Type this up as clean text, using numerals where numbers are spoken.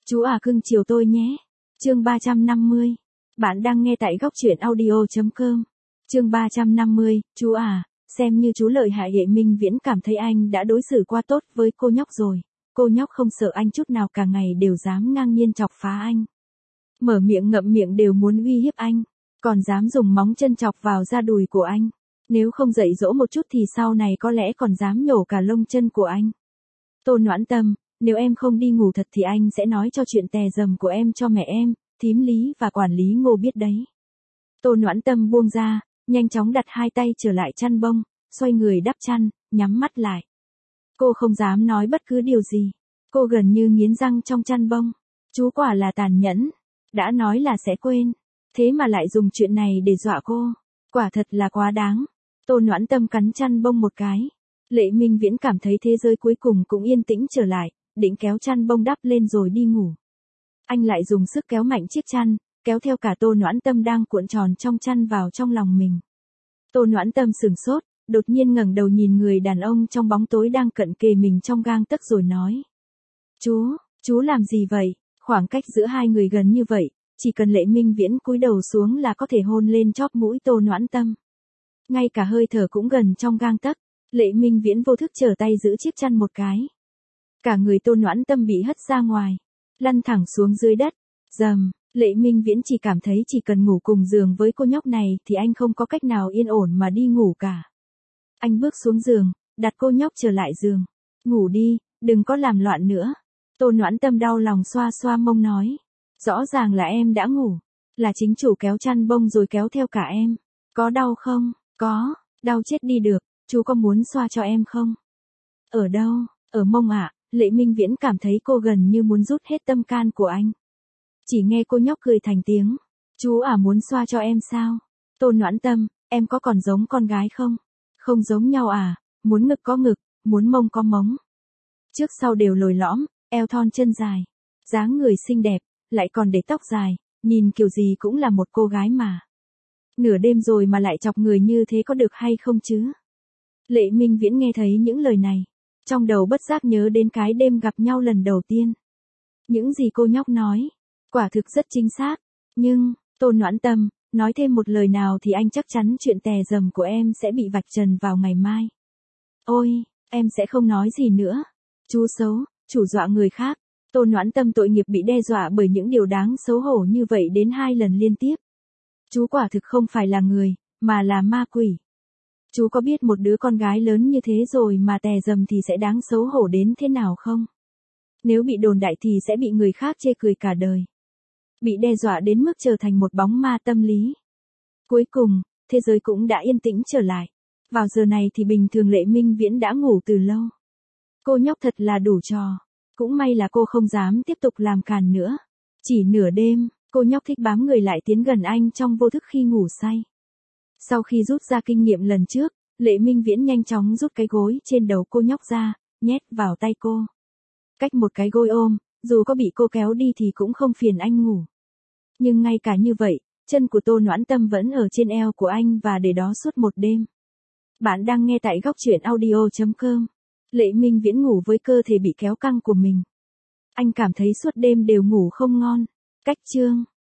Chú à cưng chiều tôi nhé. Chương 350. Bạn đang nghe tại góc truyện audio.com. Chương 350, chú à, xem như chú lợi hại. Hệ Minh Viễn cảm thấy anh đã đối xử quá tốt với cô nhóc rồi. Cô nhóc không sợ anh chút nào, cả ngày đều dám ngang nhiên chọc phá anh. Mở miệng ngậm miệng đều muốn uy hiếp anh, còn dám dùng móng chân chọc vào da đùi của anh. Nếu không dạy dỗ một chút thì sau này có lẽ còn dám nhổ cả lông chân của anh. Tô Noãn Tâm, nếu em không đi ngủ thật thì anh sẽ nói cho chuyện tè dầm của em cho mẹ em, thím Lý và quản lý Ngô biết đấy. Tô Noãn Tâm buông ra, nhanh chóng đặt hai tay trở lại chăn bông, xoay người đắp chăn, nhắm mắt lại. Cô không dám nói bất cứ điều gì. Cô gần như nghiến răng trong chăn bông. Chú quả là tàn nhẫn. Đã nói là sẽ quên. Thế mà lại dùng chuyện này để dọa cô. Quả thật là quá đáng. Tô Noãn Tâm cắn chăn bông một cái. Lệ Minh Viễn cảm thấy thế giới cuối cùng cũng yên tĩnh trở lại, định kéo chăn bông đắp lên rồi đi ngủ. Anh lại dùng sức kéo mạnh chiếc chăn, kéo theo cả Tô Noãn Tâm đang cuộn tròn trong chăn vào trong lòng mình. Tô Noãn Tâm sửng sốt, đột nhiên ngẩng đầu nhìn người đàn ông trong bóng tối đang cận kề mình trong gang tấc rồi nói. Chú làm gì vậy? Khoảng cách giữa hai người gần như vậy, chỉ cần Lệ Minh Viễn cúi đầu xuống là có thể hôn lên chóp mũi Tô Noãn Tâm. Ngay cả hơi thở cũng gần trong gang tấc, Lệ Minh Viễn vô thức trở tay giữ chiếc chăn một cái. Cả người Tô Noãn Tâm bị hất ra ngoài, lăn thẳng xuống dưới đất. Dầm, Lệ Minh Viễn chỉ cảm thấy chỉ cần ngủ cùng giường với cô nhóc này thì anh không có cách nào yên ổn mà đi ngủ cả. Anh bước xuống giường, đặt cô nhóc trở lại giường. Ngủ đi, đừng có làm loạn nữa. Tô Noãn Tâm đau lòng xoa xoa mông nói. Rõ ràng là em đã ngủ. Là chính chủ kéo chăn bông rồi kéo theo cả em. Có đau không? Có, đau chết đi được. Chú có muốn xoa cho em không? Ở đâu? Ở mông ạ. Lệ Minh Viễn cảm thấy cô gần như muốn rút hết tâm can của anh. Chỉ nghe cô nhóc cười thành tiếng. Chú à muốn xoa cho em sao? Tô Noãn Tâm, em có còn giống con gái không? Không giống nhau à, muốn ngực có ngực, muốn mông có móng. Trước sau đều lồi lõm, eo thon chân dài. Dáng người xinh đẹp, lại còn để tóc dài, nhìn kiểu gì cũng là một cô gái mà. Nửa đêm rồi mà lại chọc người như thế có được hay không chứ? Lệ Minh Viễn nghe thấy những lời này. Trong đầu bất giác nhớ đến cái đêm gặp nhau lần đầu tiên. Những gì cô nhóc nói, quả thực rất chính xác. Nhưng, Tô Noãn Tâm, nói thêm một lời nào thì anh chắc chắn chuyện tè dầm của em sẽ bị vạch trần vào ngày mai. Ôi, em sẽ không nói gì nữa. Chú xấu, chủ dọa người khác. Tô Noãn Tâm tội nghiệp bị đe dọa bởi những điều đáng xấu hổ như vậy đến 2 lần liên tiếp. Chú quả thực không phải là người, mà là ma quỷ. Chú có biết một đứa con gái lớn như thế rồi mà tè dầm thì sẽ đáng xấu hổ đến thế nào không? Nếu bị đồn đại thì sẽ bị người khác chê cười cả đời. Bị đe dọa đến mức trở thành một bóng ma tâm lý. Cuối cùng, thế giới cũng đã yên tĩnh trở lại. Vào giờ này thì bình thường Lệ Minh Viễn đã ngủ từ lâu. Cô nhóc thật là đủ trò. Cũng may là cô không dám tiếp tục làm càn nữa. Chỉ nửa đêm, cô nhóc thích bám người lại tiến gần anh trong vô thức khi ngủ say. Sau khi rút ra kinh nghiệm lần trước, Lệ Minh Viễn nhanh chóng rút cái gối trên đầu cô nhóc ra, nhét vào tay cô. Cách một cái gối ôm, dù có bị cô kéo đi thì cũng không phiền anh ngủ. Nhưng ngay cả như vậy, chân của Tô Noãn Tâm vẫn ở trên eo của anh và để đó suốt một đêm. Bạn đang nghe tại góc truyện audio.com. Lệ Minh Viễn ngủ với cơ thể bị kéo căng của mình. Anh cảm thấy suốt đêm đều ngủ không ngon. Cách chương